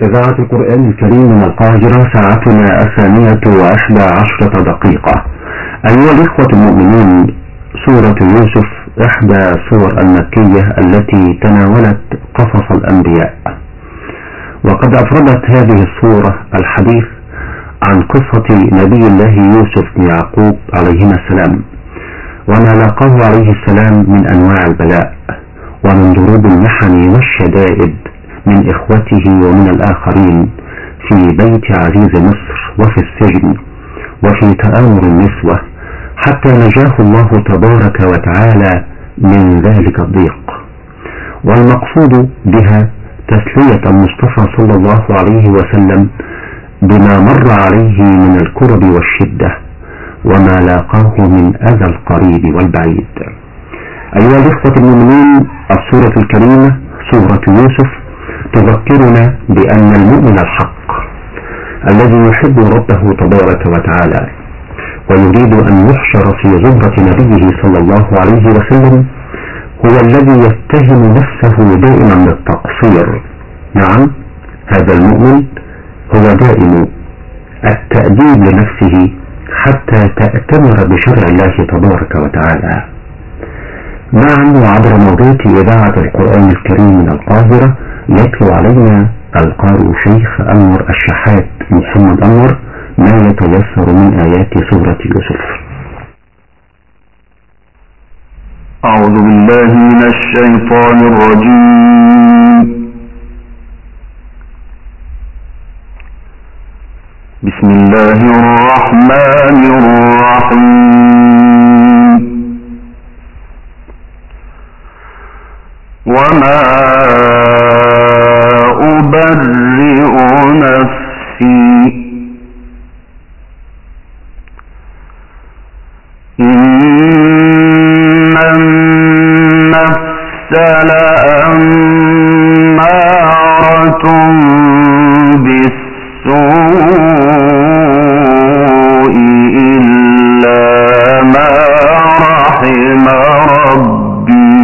إذاعة القرآن الكريم من القاهرة، ساعتنا 12:11. أيها الإخوة المؤمنون، سورة يوسف إحدى السور المكية التي تناولت قصص الأنبياء، وقد أفردت هذه السورة الحديث عن قصة نبي الله يوسف بن يعقوب عليهما السلام، وما لاقاه عليه السلام من أنواع البلاء ومن ضروب المحن والشدائد من إخوته ومن الآخرين في بيت عزيز مصر وفي السجن وفي تآمر النسوة، حتى نجاه الله تبارك وتعالى من ذلك الضيق. والمقصود بها تسلية المصطفى صلى الله عليه وسلم بما مر عليه من الكرب والشدة وما لاقاه من أذى القريب والبعيد. أيها الإخوة المؤمنين، السورة الكريمة سورة يوسف تذكرنا بأن المؤمن الحق الذي يحب ربه تبارك وتعالى ويريد أن يحشر في زمرة نبيه صلى الله عليه وسلم هو الذي يتهم نفسه دائما بالتقصير. نعم، هذا المؤمن هو دائم التأديب لنفسه حتى تأتمر بشرع الله تبارك وتعالى. معا وعبر موجات إذاعة القرآن الكريم من القاهرة يتلو علينا القارئ شيخ أنور الشحات محمد أنور ما يتيسر من آيات سورة يوسف. أعوذ بالله من الشيطان الرجيم. بسم الله الرحمن الرحيم. وما أبرئ نفسي إن النفس لأمارة بالسوء إلا ما رحم ربي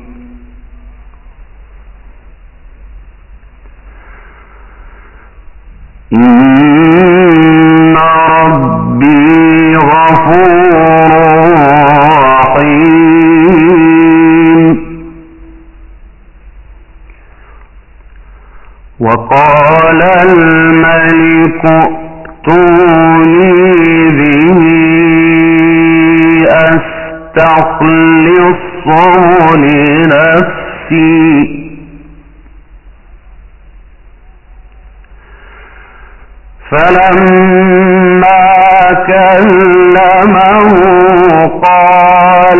إن ربي غفور رحيم. وقال الملك ائتوني به أستخلصه لنفسي فلما كلمه قال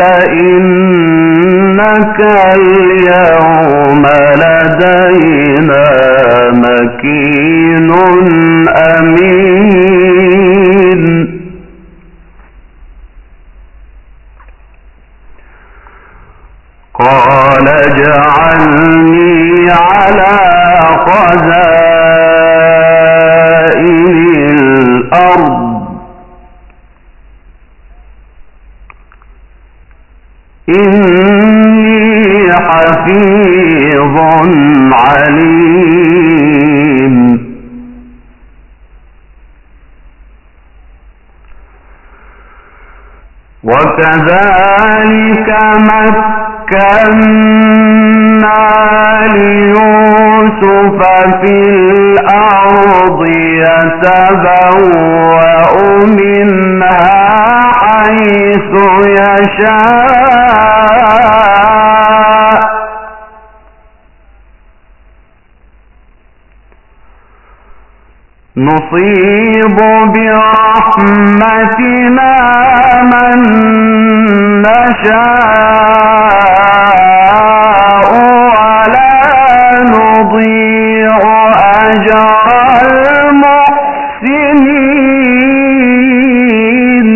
إنك اليوم لدينا مكين أمين. قال اجعلني على خزائن الأرض إني حفيظ عليم. وكذلك مكنا ليوسف في الأرض يتبوأ منها حيث يشاء نصيب برحمتنا من نشاء ولا نضيع أجر المحسنين.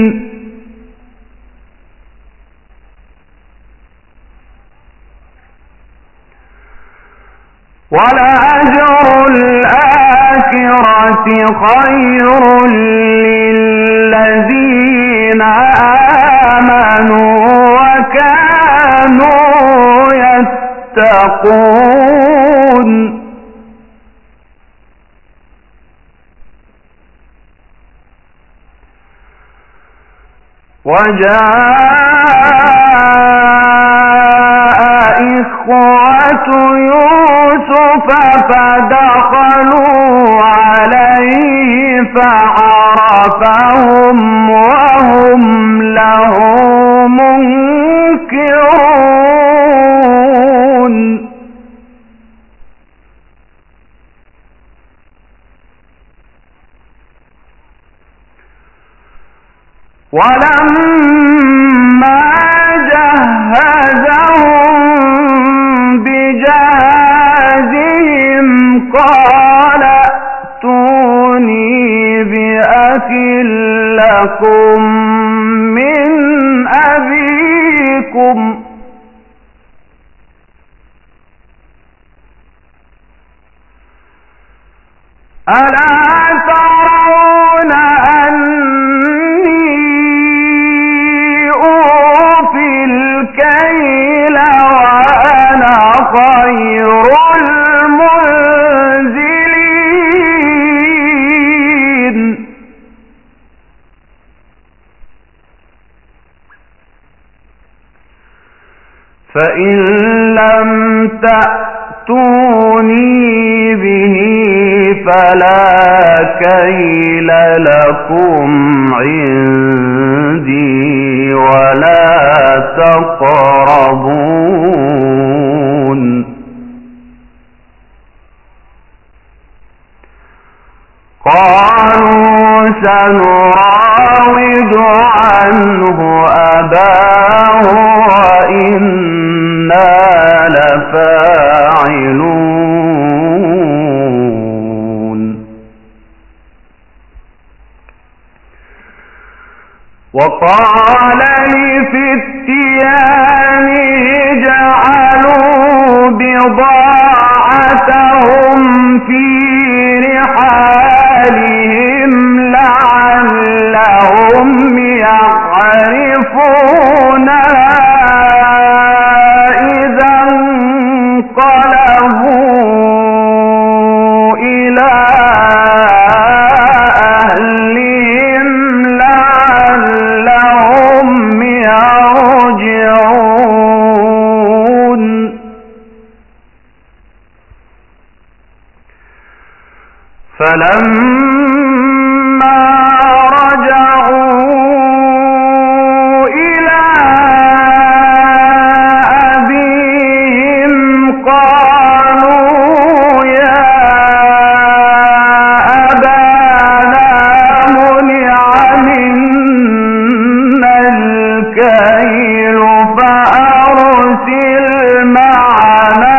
ولأجر الآخرة خير للذين آمنوا وكانوا يتقون. وجاء إخوة يوسف فدخلوا عليه فعرفهم وهم له منكرون ولما جهزهم بجهازهم قال ائتوني بأخ لكم من أبيكم ألا ترون أني أوفي الكيل وأنا خير المنزلين فإن لم تأتوني به فلا كيل لكم عندي ولا تقربون قالوا سنراود عنه أباه وإنا لفاعلون وقال لفتيانه جعلوا بضاعتهم في رحالهم لعلهم يعرفونها إذا انقلبوا إلى أهلهم لعلهم يرجعون فلما رجعوا إلى أبيهم قالوا يا أبانا منع منا الكيل فأرسل معنا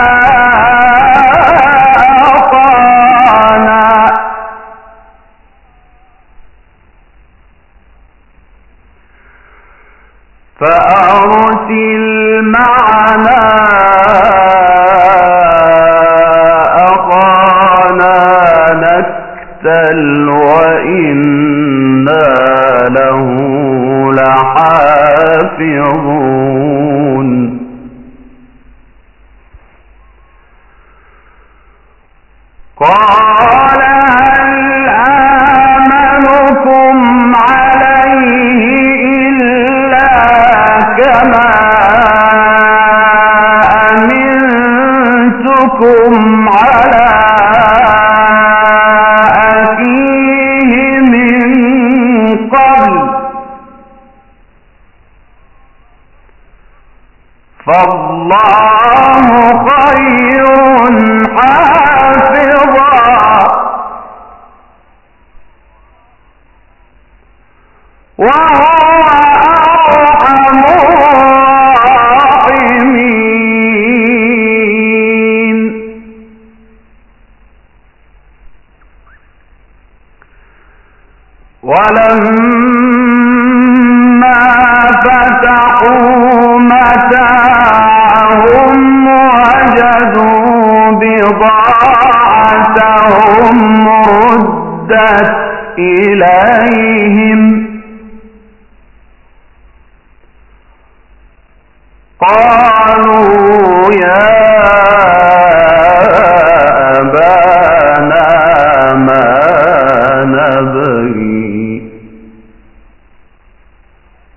أخانا نكتل وإنا له لحافظون قال هل آمنكم عليه إلا كما أمنتكم على أخيه من قبل فالله خير حافظا وهو أرحم الراحمين ولما فتحوا متاعهم وجدوا بضاعتهم ردت إليهم قالوا يا أبانا ما نبغي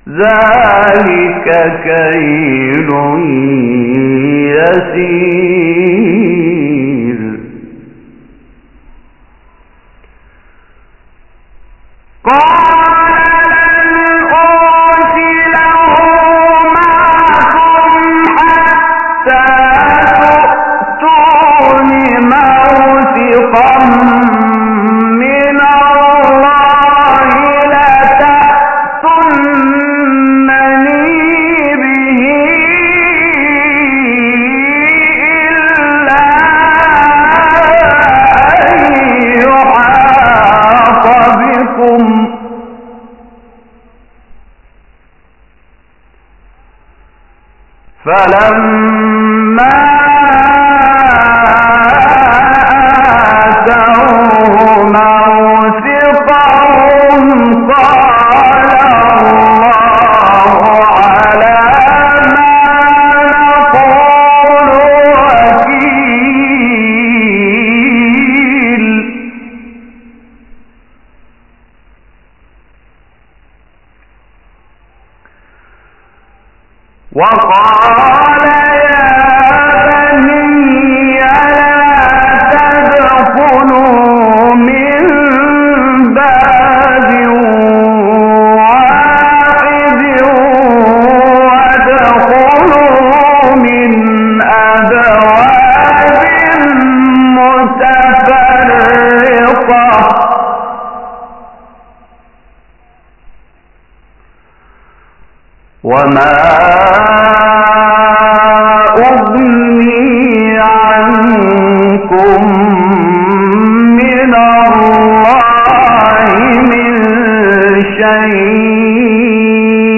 ذلك كيل يسير. فلما آتوه موثقهم قال الله على ما نقول وكيل. وقال يا بني لا تدخلوا من باب واحد وادخلوا من أبواب متفرقة وما أغني عنكم من الله من شيء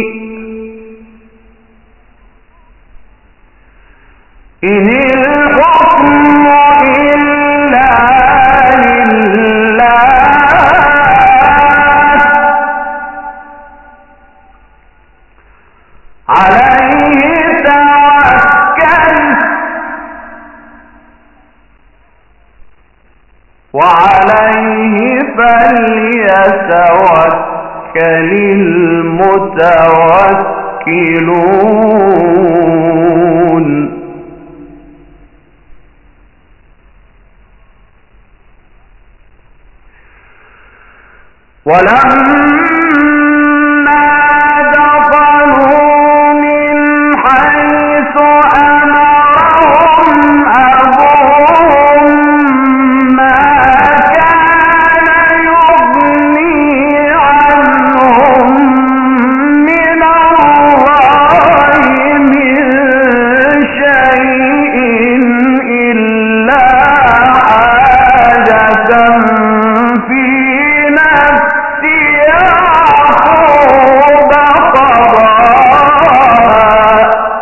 إن الحكم إلا لله عليه توكلت وعليه فليتوكل المتوكلون. ولما دخلوا من حيث أمرهم أبوهم ما كان يغني عنهم من الله من شيء إلا حاجة في نفس يعقوب قضاها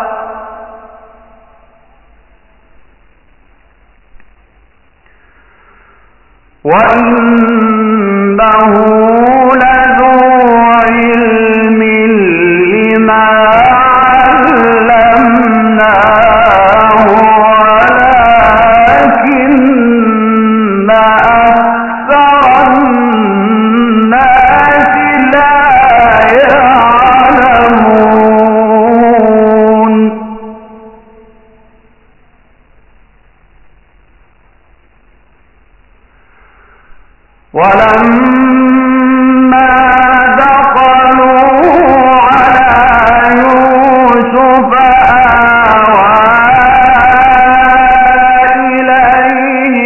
وإنه لذو علم لما علمناه ولكن أكثر الناس لا يعلمون. ولما دخلوا على يوسف آوى إليه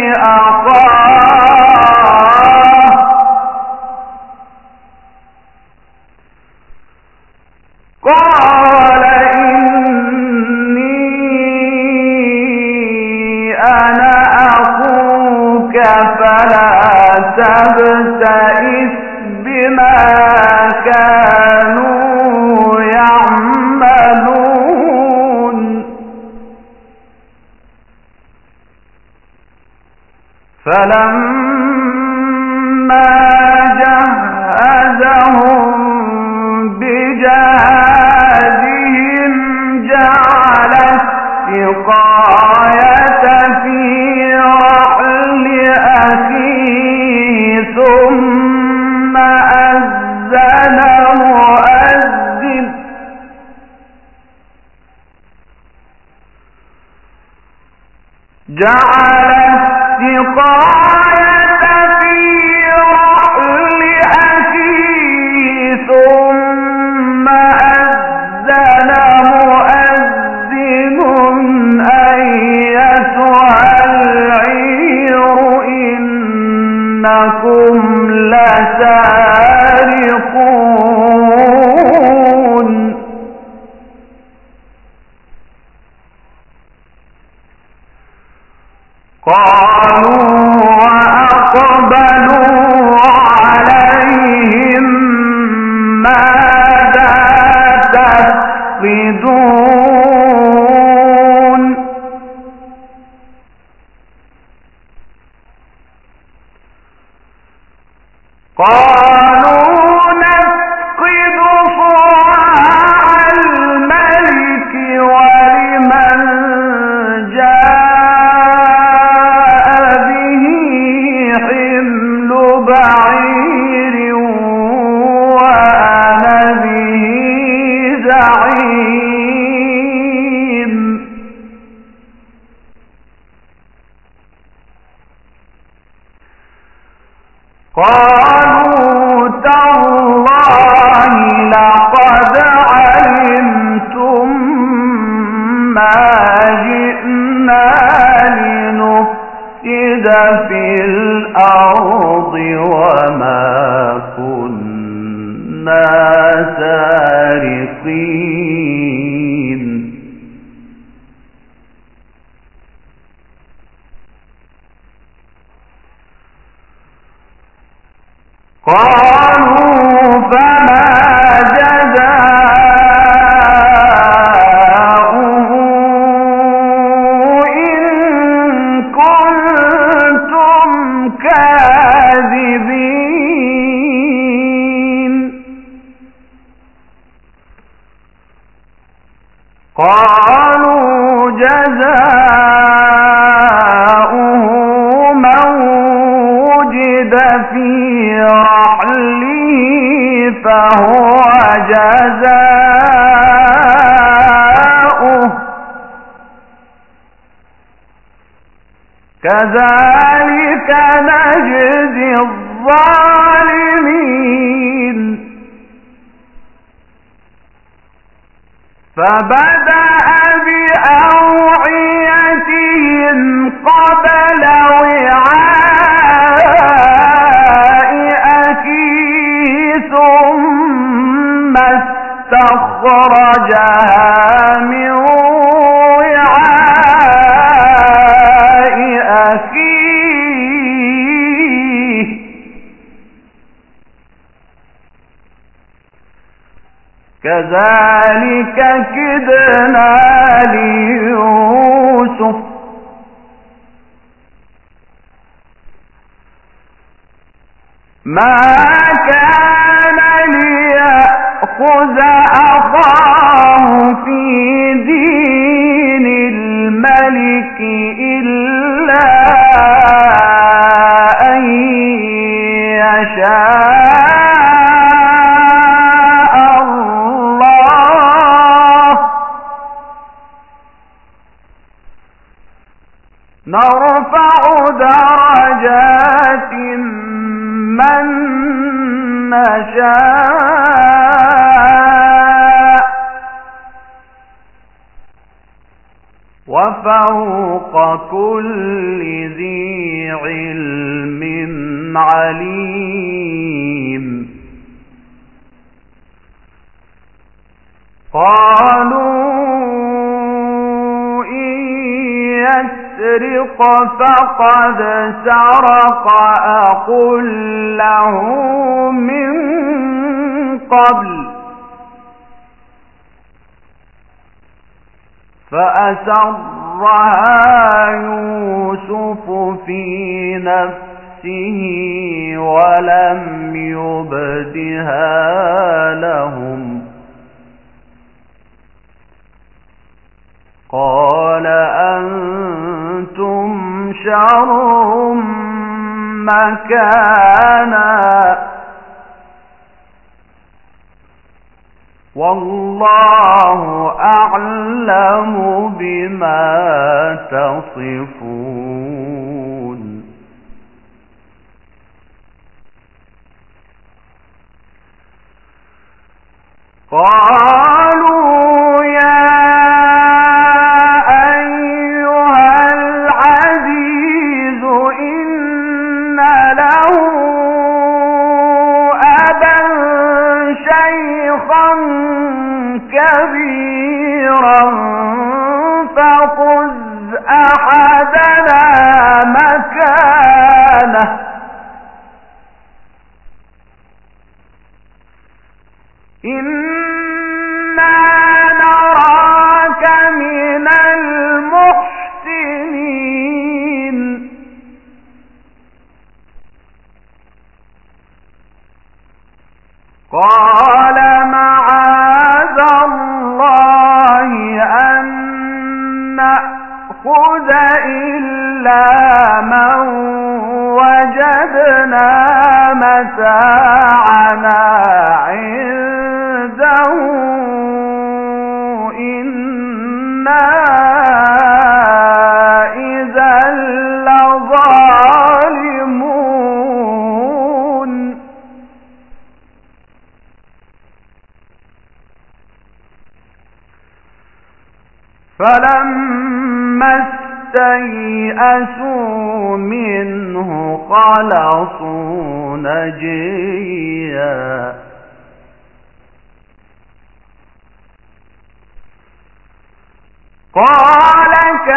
أخاه قال إني أنا أخوك فلا تبتئس بما كانوا يعملون. فلما جهزهم بجهازهم جعل السقاية في رحل أخيه ثم أذن مؤذن جعل السقاية في رحل أخيه ثم أذن مؤذن أيتها العير إنكم لسارقون قالوا وأقبلوا عليهم ماذا تفقدون قالوا نفقد صواع الملك ولمن جاء به حمل بعير وأنا به زعيم قالوا تالله لقد علمتم ما جئنا لنفسد في الأرض وما كنا سارقين قالوا فما جزاؤه إن كنتم كاذبين قالوا جزاؤه من وجد في رحله فهو جزاؤه كذلك نجزي الظالمين فبدأ بأوعيتهم قبل وعاء أخيه ثم استخرجها من وعاء أخيه كذلك كدنا ليوسف ما كان ليأخذ أخاه في دين الملك إلا أن يشاء الله نرفع درجات من نشاء وفوق كل ذي علم عليم قالوا إن يسرق فقد سرق أخ له من قبل فأسرها يوسف في نفسه ولم يبدها لهم قال أنتم شر مكانا والله أعلم بما تصفون. قالوا يا أيها العزيز إن له أبا شيخا كبيرا فخذ أحدنا مكانه إنا نراك من المحسنين. قال معاذ الله أن نأخذ إلا من وجدنا متاعنا عنده إنا إذا لظالمون. فلما استيئسوا منه خلصوا نجيا قال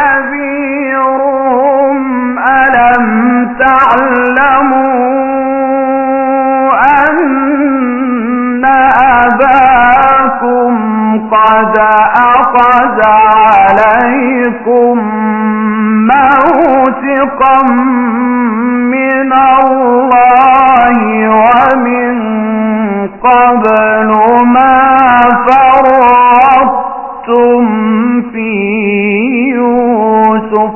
كبيرهم ألم تعلموا أن أباكم قد أخذ عليكم موثقا من الله ومن قبل ما فرطتم في يوسف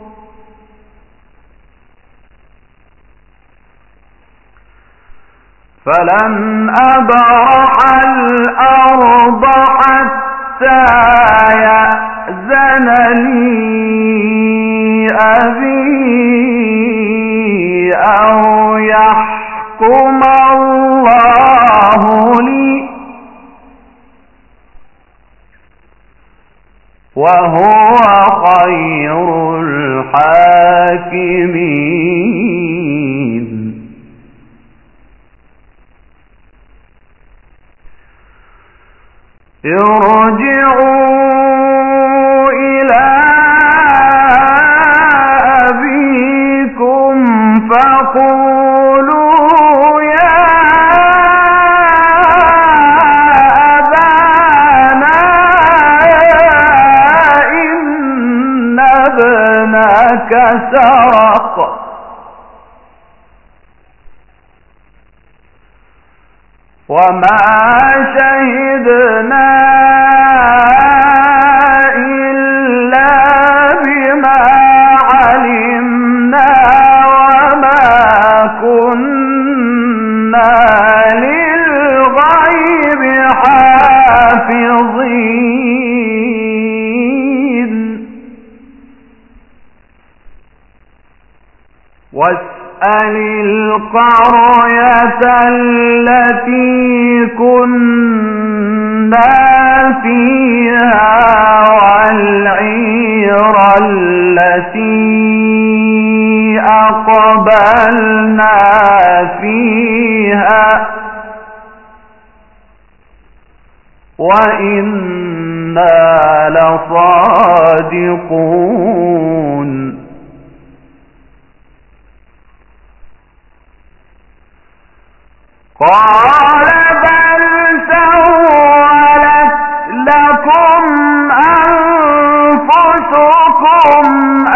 فلن أبرح الأرض حتى يأذن لي أبي أو يحكم الله لي وهو خير الحاكمين. ارجعوا إلى أبيكم فقولوا يا أبانا إن ابنك سرق وما شهدنا إلا بما علمنا وما كنا للغيب حافظين. واسأل القرية التي كنا فيها والعير التي أقبلنا فيها وإنا لصادقون. قال بل سولت لكم أنفسكم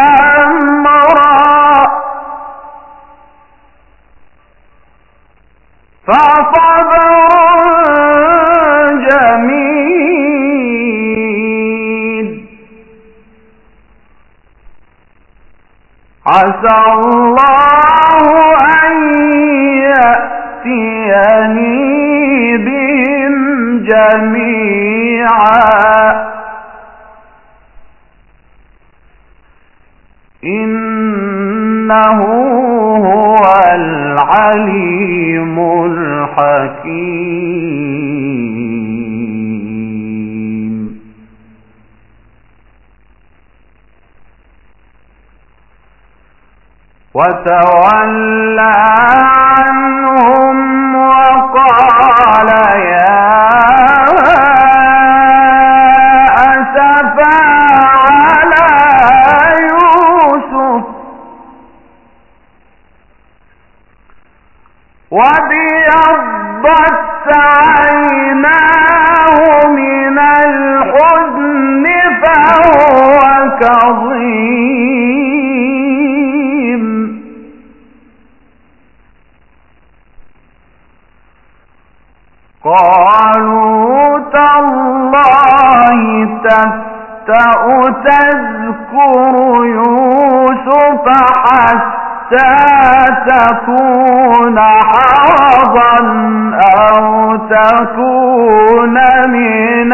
أمرا فصبر جميل عسى الله أن يأتيني بهم جميعا إنه هو العليم الحكيم. وتولى عنهم وقال يا أسفا على يوسف وابيضت عيناه من الحزن فهو كظيم. قالوا تالله تفتأ تذكر يوسف حتى تكون حرضا أو تكون من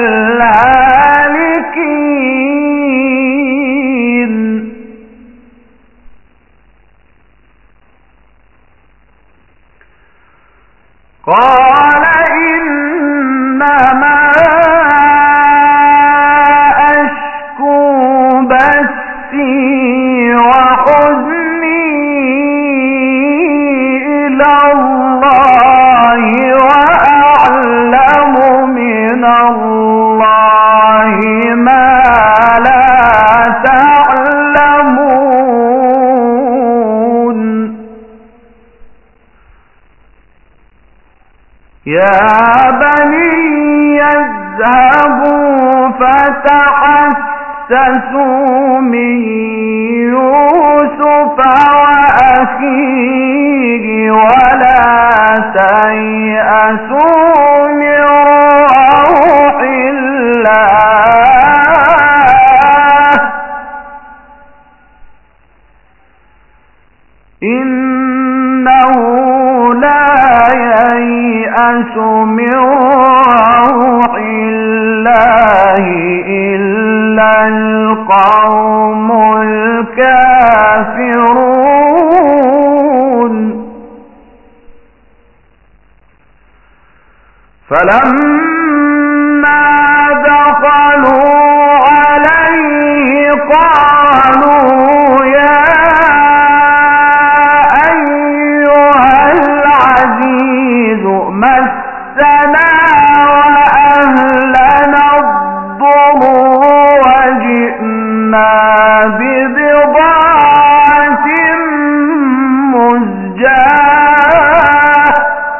الهالكين. قال إنما أشكو بثي وحزني إلى الله وأعلم من الله ما لا تعلمون. يا بني اذهبوا فتحسسوا من يوسف وأخيه ولا تيأسوا من روح الله إنه لا ييأس من روح الله إلا القوم الكافرون. فلما دخلوا عليه قالوا يا أيها العزيز مسنا وأهلنا الضر وجئنا ببضاعة مزجاة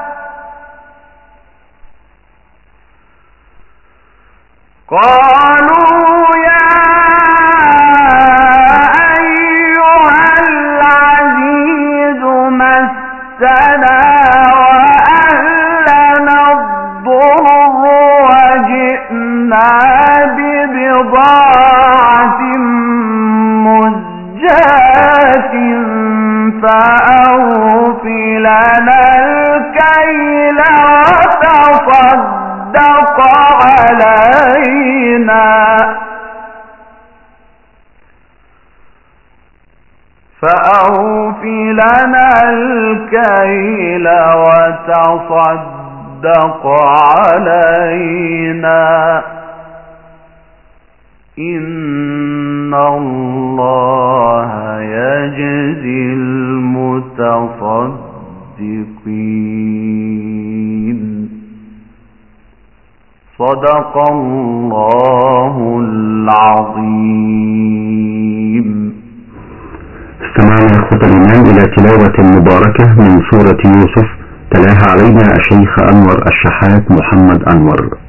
قالوا يا أيها العزيز مسنا وأهلنا الضر وجئنا ببضاعة مزجاة فأوف لنا الكيل وتصدق علينا فأوف لنا الكيل وتصدق علينا إن الله يجزي المتصدقين. صدق الله العظيم. استمعنا إخوة الإيمان إلى تلاوة مباركة من سورة يوسف تلاها علينا الشيخ أنور الشحات محمد أنور.